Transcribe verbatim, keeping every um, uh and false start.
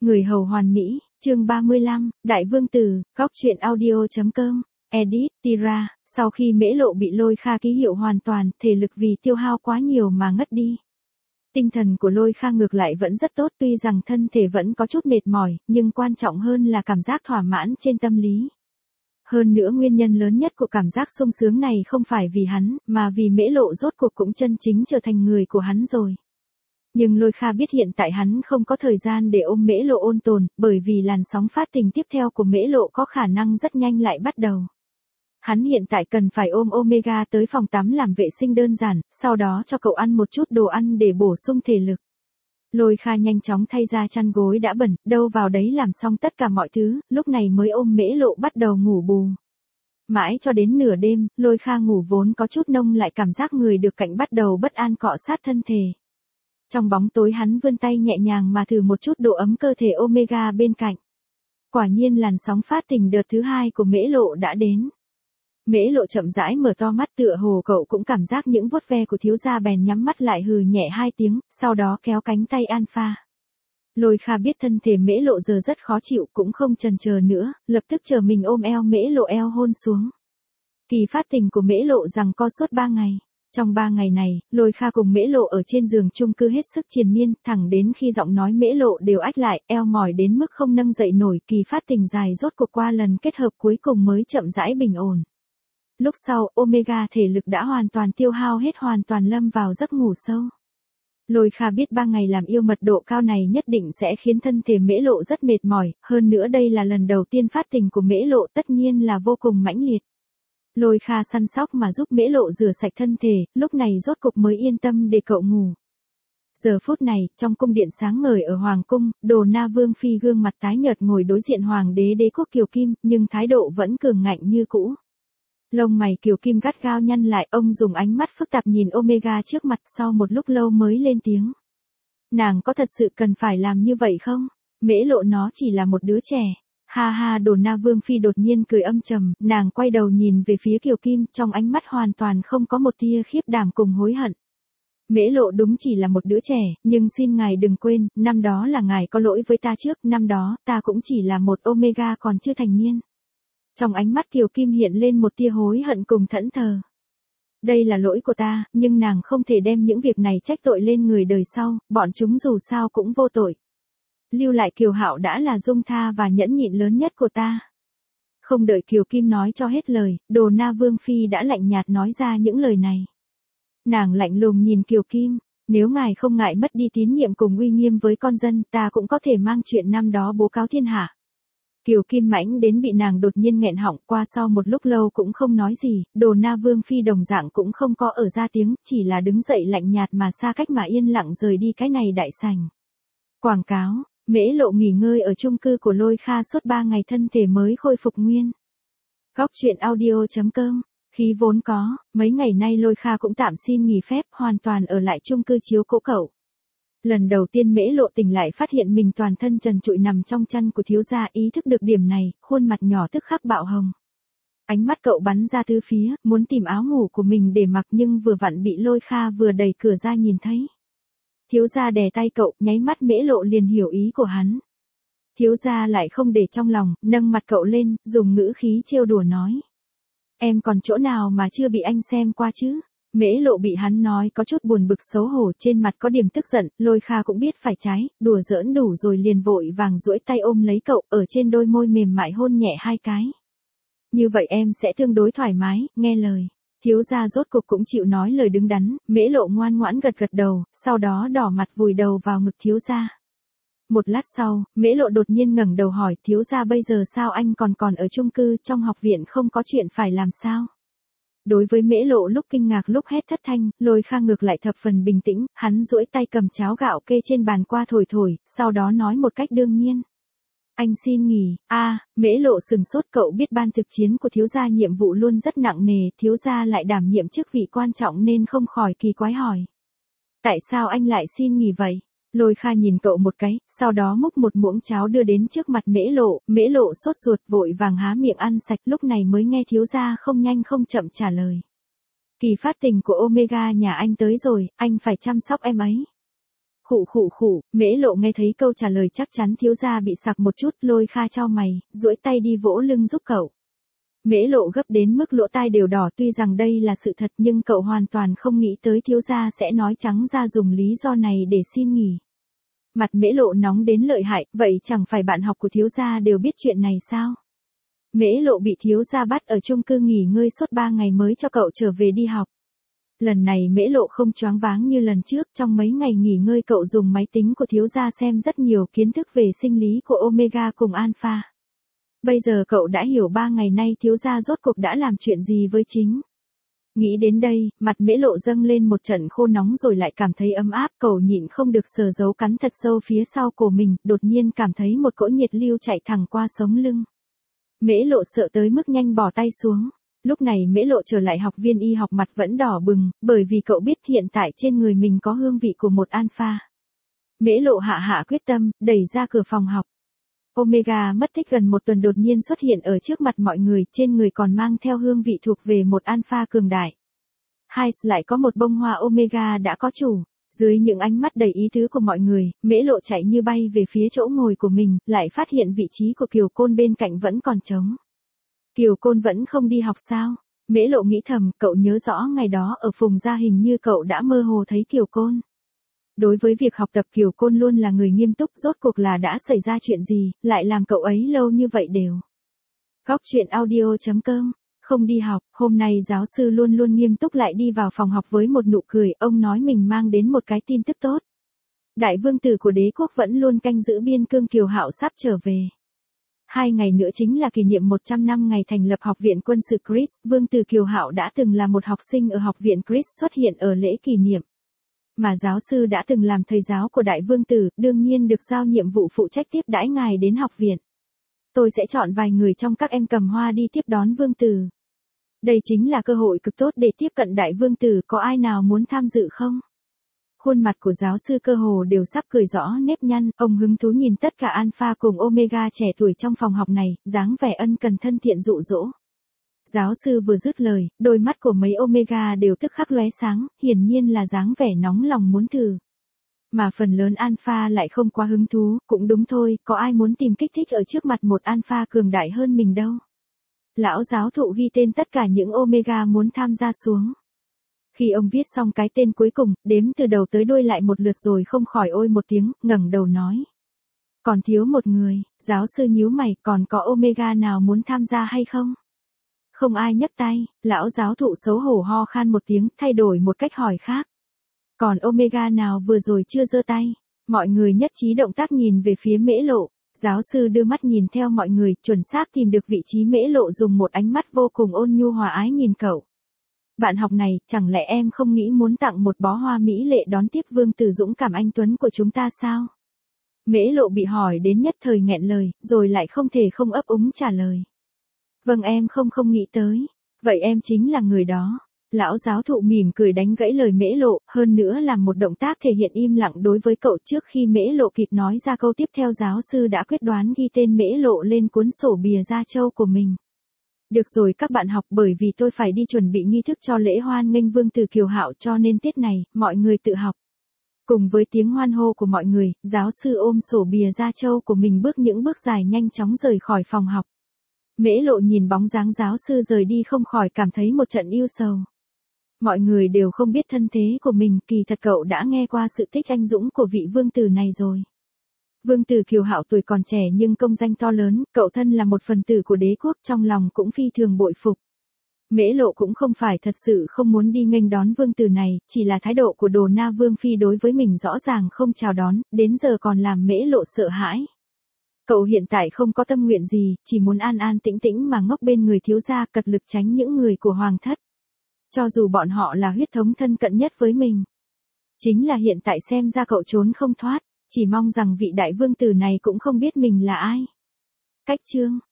Người hầu hoàn mỹ, chương ba mươi lăm, Đại Vương Tử, góc truyện audio.com, edit, Tira, sau khi Mễ Lộ bị Lôi Kha ký hiệu hoàn toàn, thể lực vì tiêu hao quá nhiều mà ngất đi. Tinh thần của Lôi Kha ngược lại vẫn rất tốt, tuy rằng thân thể vẫn có chút mệt mỏi, nhưng quan trọng hơn là cảm giác thỏa mãn trên tâm lý. Hơn nữa nguyên nhân lớn nhất của cảm giác sung sướng này không phải vì hắn, mà vì Mễ Lộ rốt cuộc cũng chân chính trở thành người của hắn rồi. Nhưng Lôi Kha biết hiện tại hắn không có thời gian để ôm Mễ Lộ ôn tồn, bởi vì làn sóng phát tình tiếp theo của Mễ Lộ có khả năng rất nhanh lại bắt đầu. Hắn hiện tại cần phải ôm Omega tới phòng tắm làm vệ sinh đơn giản, sau đó cho cậu ăn một chút đồ ăn để bổ sung thể lực. Lôi Kha nhanh chóng thay ra chăn gối đã bẩn, đâu vào đấy làm xong tất cả mọi thứ, lúc này mới ôm Mễ Lộ bắt đầu ngủ bù. Mãi cho đến nửa đêm, Lôi Kha ngủ vốn có chút nông lại cảm giác người được cạnh bắt đầu bất an cọ sát thân thể. Trong bóng tối hắn vươn tay nhẹ nhàng mà thử một chút độ ấm cơ thể Omega bên cạnh. Quả nhiên làn sóng phát tình đợt thứ hai của Mễ Lộ đã đến. Mễ Lộ chậm rãi mở to mắt, tựa hồ cậu cũng cảm giác những vuốt ve của thiếu gia, bèn nhắm mắt lại hừ nhẹ hai tiếng, sau đó kéo cánh tay Alpha. Lôi Kha biết thân thể Mễ Lộ giờ rất khó chịu, cũng không chần chờ nữa, lập tức chờ mình ôm eo Mễ Lộ, eo hôn xuống. Kỳ phát tình của Mễ Lộ giằng co suốt ba ngày. Trong ba ngày này, Lôi Kha cùng Mễ Lộ ở trên giường chung cư hết sức triền miên, thẳng đến khi giọng nói Mễ Lộ đều ách lại, eo mỏi đến mức không nâng dậy nổi, kỳ phát tình dài rốt cuộc qua lần kết hợp cuối cùng mới chậm rãi bình ổn. Lúc sau, Omega thể lực đã hoàn toàn tiêu hao hết, hoàn toàn lâm vào giấc ngủ sâu. Lôi Kha biết ba ngày làm yêu mật độ cao này nhất định sẽ khiến thân thể Mễ Lộ rất mệt mỏi, hơn nữa đây là lần đầu tiên phát tình của Mễ Lộ, tất nhiên là vô cùng mãnh liệt. Lôi Kha săn sóc mà giúp Mễ Lộ rửa sạch thân thể, lúc này rốt cục mới yên tâm để cậu ngủ. Giờ phút này, trong cung điện sáng ngời ở Hoàng cung, Đồ Na Vương Phi gương mặt tái nhợt ngồi đối diện Hoàng đế Đế quốc Kiều Kim, nhưng thái độ vẫn cường ngạnh như cũ. Lông mày Kiều Kim gắt gao nhăn lại, ông dùng ánh mắt phức tạp nhìn Omega trước mặt, sau một lúc lâu mới lên tiếng. Nàng có thật sự cần phải làm như vậy không? Mễ Lộ nó chỉ là một đứa trẻ. Ha ha, Đồ Na Vương Phi đột nhiên cười âm trầm, nàng quay đầu nhìn về phía Kiều Kim, trong ánh mắt hoàn toàn không có một tia khiếp đảm cùng hối hận. Mễ Lộ đúng chỉ là một đứa trẻ, nhưng xin ngài đừng quên, năm đó là ngài có lỗi với ta trước, năm đó, ta cũng chỉ là một Omega còn chưa thành niên. Trong ánh mắt Kiều Kim hiện lên một tia hối hận cùng thẫn thờ. Đây là lỗi của ta, nhưng nàng không thể đem những việc này trách tội lên người đời sau, bọn chúng dù sao cũng vô tội. Lưu lại Kiều Hạo đã là dung tha và nhẫn nhịn lớn nhất của ta. Không đợi Kiều Kim nói cho hết lời, Đồ Na Vương Phi đã lạnh nhạt nói ra những lời này. Nàng lạnh lùng nhìn Kiều Kim, nếu ngài không ngại mất đi tín nhiệm cùng uy nghiêm với con dân, ta cũng có thể mang chuyện năm đó bố cáo thiên hạ. Kiều Kim mãnh đến bị nàng đột nhiên nghẹn họng, qua sau một lúc lâu cũng không nói gì, Đồ Na Vương Phi đồng dạng cũng không có ở ra tiếng, chỉ là đứng dậy lạnh nhạt mà xa cách mà yên lặng rời đi cái này đại sảnh. Quảng cáo, Mễ Lộ nghỉ ngơi ở chung cư của Lôi Kha suốt ba ngày, thân thể mới khôi phục nguyên. Góc truyện audio.com, khí vốn có, mấy ngày nay Lôi Kha cũng tạm xin nghỉ phép, hoàn toàn ở lại chung cư chiếu cố cậu. Lần đầu tiên Mễ Lộ tỉnh lại phát hiện mình toàn thân trần trụi nằm trong chăn của thiếu gia, ý thức được điểm này, khuôn mặt nhỏ tức khắc bạo hồng. Ánh mắt cậu bắn ra tứ phía, muốn tìm áo ngủ của mình để mặc nhưng vừa vặn bị Lôi Kha vừa đẩy cửa ra nhìn thấy. Thiếu gia đè tay cậu, nháy mắt Mễ Lộ liền hiểu ý của hắn. Thiếu gia lại không để trong lòng, nâng mặt cậu lên, dùng ngữ khí trêu đùa nói. Em còn chỗ nào mà chưa bị anh xem qua chứ? Mễ Lộ bị hắn nói có chút buồn bực xấu hổ, trên mặt có điểm tức giận, Lôi Kha cũng biết phải trái, đùa giỡn đủ rồi liền vội vàng duỗi tay ôm lấy cậu, ở trên đôi môi mềm mại hôn nhẹ hai cái. Như vậy em sẽ tương đối thoải mái, nghe lời. Thiếu gia rốt cuộc cũng chịu nói lời đứng đắn, Mễ Lộ ngoan ngoãn gật gật đầu, sau đó đỏ mặt vùi đầu vào ngực thiếu gia. Một lát sau, Mễ Lộ đột nhiên ngẩng đầu hỏi, thiếu gia bây giờ sao anh còn còn ở chung cư, trong học viện không có chuyện phải làm sao? Đối với Mễ Lộ lúc kinh ngạc lúc hét thất thanh, Lôi Kha ngược lại thập phần bình tĩnh, hắn duỗi tay cầm cháo gạo kê trên bàn qua thổi thổi, sau đó nói một cách đương nhiên. Anh xin nghỉ. A, à, Mễ Lộ sừng sốt, cậu biết ban thực chiến của thiếu gia nhiệm vụ luôn rất nặng nề, thiếu gia lại đảm nhiệm chức vị quan trọng nên không khỏi kỳ quái hỏi. Tại sao anh lại xin nghỉ vậy? Lôi Kha nhìn cậu một cái, sau đó múc một muỗng cháo đưa đến trước mặt Mễ Lộ, Mễ Lộ sốt ruột vội vàng há miệng ăn sạch, lúc này mới nghe thiếu gia không nhanh không chậm trả lời. Kỳ phát tình của Omega nhà anh tới rồi, anh phải chăm sóc em ấy. Khụ khụ khụ, Mễ Lộ nghe thấy câu trả lời chắc chắn thiếu gia bị sặc một chút, Lôi Kha chau mày, duỗi tay đi vỗ lưng giúp cậu. Mễ Lộ gấp đến mức lỗ tai đều đỏ, tuy rằng đây là sự thật nhưng cậu hoàn toàn không nghĩ tới thiếu gia sẽ nói trắng ra dùng lý do này để xin nghỉ. Mặt Mễ Lộ nóng đến lợi hại, vậy chẳng phải bạn học của thiếu gia đều biết chuyện này sao? Mễ Lộ bị thiếu gia bắt ở chung cư nghỉ ngơi suốt ba ngày mới cho cậu trở về đi học. Lần này Mễ Lộ không choáng váng như lần trước, trong mấy ngày nghỉ ngơi cậu dùng máy tính của thiếu gia xem rất nhiều kiến thức về sinh lý của Omega cùng Alpha. Bây giờ cậu đã hiểu ba ngày nay thiếu gia rốt cuộc đã làm chuyện gì với chính. Nghĩ đến đây, mặt Mễ Lộ dâng lên một trận khô nóng rồi lại cảm thấy ấm áp, cậu nhịn không được sờ dấu cắn thật sâu phía sau cổ mình, đột nhiên cảm thấy một cỗ nhiệt lưu chạy thẳng qua sống lưng. Mễ Lộ sợ tới mức nhanh bỏ tay xuống. Lúc này Mễ Lộ trở lại học viên y học, mặt vẫn đỏ bừng, bởi vì cậu biết hiện tại trên người mình có hương vị của một alpha. Mễ Lộ hạ hạ quyết tâm, đẩy ra cửa phòng học. Omega mất tích gần một tuần đột nhiên xuất hiện ở trước mặt mọi người, trên người còn mang theo hương vị thuộc về một alpha cường đại. Hai lại có một bông hoa Omega đã có chủ. Dưới những ánh mắt đầy ý tứ của mọi người, Mễ Lộ chạy như bay về phía chỗ ngồi của mình, lại phát hiện vị trí của Kiều Côn bên cạnh vẫn còn trống. Kiều Côn vẫn không đi học sao? Mễ Lộ nghĩ thầm, cậu nhớ rõ ngày đó ở Phùng Gia hình như cậu đã mơ hồ thấy Kiều Côn. Đối với việc học tập Kiều Côn luôn là người nghiêm túc, rốt cuộc là đã xảy ra chuyện gì, lại làm cậu ấy lâu như vậy đều. Góc truyện audio chấm com, không đi học, hôm nay giáo sư luôn luôn nghiêm túc lại đi vào phòng học với một nụ cười, ông nói mình mang đến một cái tin tức tốt. Đại vương tử của đế quốc vẫn luôn canh giữ biên cương, Kiều Hạo sắp trở về. Hai ngày nữa chính là kỷ niệm một trăm năm ngày thành lập Học viện Quân sự Chris, vương tử Kiều Hạo đã từng là một học sinh ở Học viện Chris xuất hiện ở lễ kỷ niệm. Mà giáo sư đã từng làm thầy giáo của đại vương tử, đương nhiên được giao nhiệm vụ phụ trách tiếp đãi ngài đến học viện. Tôi sẽ chọn vài người trong các em cầm hoa đi tiếp đón vương tử. Đây chính là cơ hội cực tốt để tiếp cận đại vương tử, có ai nào muốn tham dự không? Khuôn mặt của giáo sư cơ hồ đều sắp cười rõ nếp nhăn, ông hứng thú nhìn tất cả Alpha cùng Omega trẻ tuổi trong phòng học này, dáng vẻ ân cần thân thiện dụ dỗ. Giáo sư vừa dứt lời, đôi mắt của mấy Omega đều tức khắc lóe sáng, hiển nhiên là dáng vẻ nóng lòng muốn thử. Mà phần lớn Alpha lại không quá hứng thú, cũng đúng thôi, có ai muốn tìm kích thích ở trước mặt một Alpha cường đại hơn mình đâu. Lão giáo thụ ghi tên tất cả những Omega muốn tham gia xuống. Khi ông viết xong cái tên cuối cùng, đếm từ đầu tới đuôi lại một lượt rồi không khỏi ôi một tiếng, ngẩng đầu nói. Còn thiếu một người, giáo sư nhíu mày, còn có Omega nào muốn tham gia hay không? Không ai nhấc tay, lão giáo thụ xấu hổ ho khan một tiếng, thay đổi một cách hỏi khác. Còn Omega nào vừa rồi chưa giơ tay? Mọi người nhất trí động tác nhìn về phía Mễ Lộ. Giáo sư đưa mắt nhìn theo mọi người, chuẩn xác tìm được vị trí Mễ Lộ, dùng một ánh mắt vô cùng ôn nhu hòa ái nhìn cậu. Bạn học này, chẳng lẽ em không nghĩ muốn tặng một bó hoa mỹ lệ đón tiếp vương tử dũng cảm anh tuấn của chúng ta sao? Mễ Lộ bị hỏi đến nhất thời nghẹn lời, rồi lại không thể không ấp úng trả lời. Vâng, em không không nghĩ tới. Vậy em chính là người đó. Lão giáo thụ mỉm cười đánh gãy lời Mễ Lộ, hơn nữa làm một động tác thể hiện im lặng đối với cậu. Trước khi Mễ Lộ kịp nói ra câu tiếp theo, giáo sư đã quyết đoán ghi tên Mễ Lộ lên cuốn sổ bìa da trâu của mình. Được rồi các bạn học, bởi vì tôi phải đi chuẩn bị nghi thức cho lễ hoan nghênh vương tử Kiều Hạo, cho nên tiết này, mọi người tự học. Cùng với tiếng hoan hô của mọi người, giáo sư ôm sổ bìa da trâu của mình bước những bước dài nhanh chóng rời khỏi phòng học. Mễ Lộ nhìn bóng dáng giáo sư rời đi không khỏi cảm thấy một trận ưu sầu. Mọi người đều không biết thân thế của mình, kỳ thật cậu đã nghe qua sự tích anh dũng của vị vương tử này rồi. Vương tử Kiều Hạo tuổi còn trẻ nhưng công danh to lớn, cậu thân là một phần tử của đế quốc, trong lòng cũng phi thường bội phục. Mễ Lộ cũng không phải thật sự không muốn đi nghênh đón vương tử này, chỉ là thái độ của Đồ Na Vương Phi đối với mình rõ ràng không chào đón, đến giờ còn làm Mễ Lộ sợ hãi. Cậu hiện tại không có tâm nguyện gì, chỉ muốn an an tĩnh tĩnh mà ngốc bên người thiếu gia, cật lực tránh những người của hoàng thất. Cho dù bọn họ là huyết thống thân cận nhất với mình. Chính là hiện tại xem ra cậu trốn không thoát, chỉ mong rằng vị đại vương tử này cũng không biết mình là ai. Cách chương